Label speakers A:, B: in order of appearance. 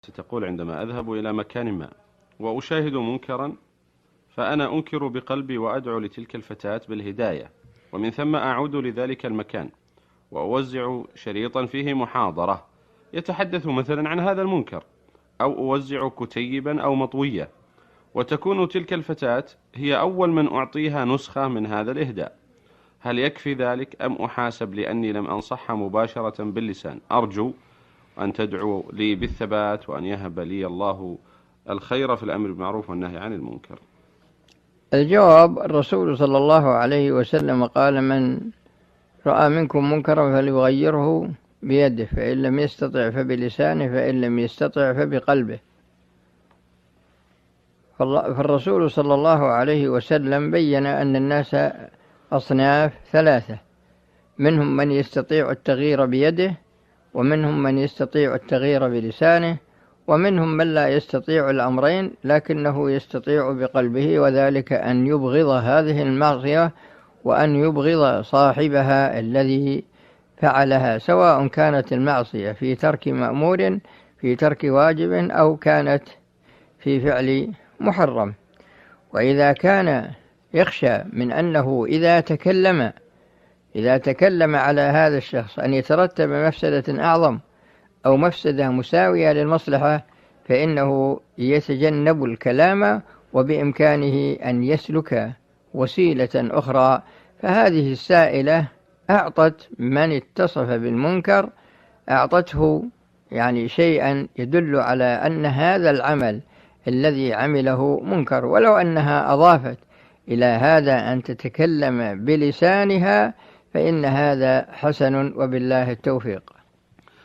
A: تقول: عندما أذهب إلى مكان ما وأشاهد منكرا فأنا أنكر بقلبي وأدعو لتلك الفتاة بالهداية، ومن ثم أعود لذلك المكان وأوزع شريطا فيه محاضرة يتحدث مثلا عن هذا المنكر، أو أوزع كتيبا أو مطوية، وتكون تلك الفتاة هي أول من أعطيها نسخة من هذا الإهداء. هل يكفي ذلك أم أحاسب لأني لم أنصحها مباشرة باللسان؟ أرجو أن تدعو لي بالثبات، وأن يهب لي الله الخير في الأمر بالمعروف والنهي عن المنكر.
B: الجواب: الرسول صلى الله عليه وسلم قال: من رأى منكم منكرا فليغيره بيده، فإن لم يستطع فبلسانه، فإن لم يستطع فبقلبه. فالرسول صلى الله عليه وسلم بين أن الناس أصناف ثلاثة: منهم من يستطيع التغيير بيده، ومنهم من يستطيع التغيير بلسانه، ومنهم من لا يستطيع الأمرين لكنه يستطيع بقلبه، وذلك أن يبغض هذه المعصية وأن يبغض صاحبها الذي فعلها، سواء كانت المعصية في ترك مأمور، في ترك واجب، أو كانت في فعل محرم. وإذا كان يخشى من أنه إذا تكلم على هذا الشخص أن يترتب مفسدة أعظم أو مفسدة مساوية للمصلحة، فإنه يتجنب الكلام، وبإمكانه أن يسلك وسيلة أخرى. فهذه السائلة أعطت من اتصف بالمنكر، أعطته شيئا يدل على أن هذا العمل الذي عمله منكر، ولو أنها أضافت إلى هذا أن تتكلم بلسانها فإن هذا حسن، وبالله التوفيق.